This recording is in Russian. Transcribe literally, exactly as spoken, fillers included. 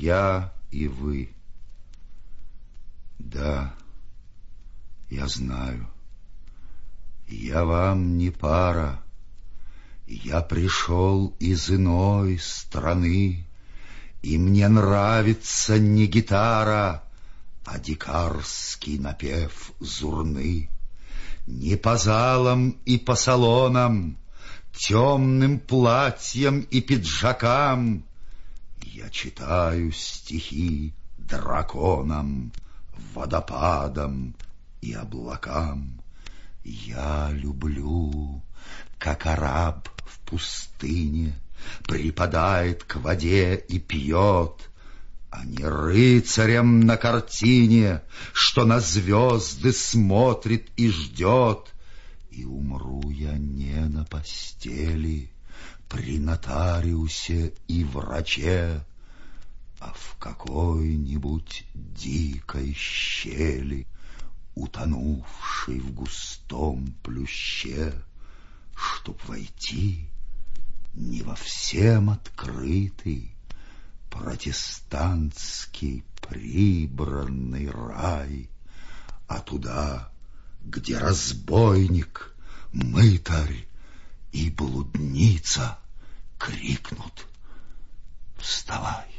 я и вы. Да, я знаю, я вам не пара. Я пришел из иной страны, и мне нравится не гитара, а дикарский напев зурны. Не по залам и по салонам, темным платьям и пиджакам я читаю стихи драконам, водопадам и облакам. Я люблю, как араб в пустыне припадает к воде и пьет, а не рыцарем на картине, что на звезды смотрит и ждет. И умру я не на постели при нотариусе и враче, а в какой-нибудь дикой щели, утонувшей в густом плюще, чтоб войти не во всем открытый протестантский прибранный рай, а туда, где разбойник, мытарь и блудница крикнут: «Вставай!»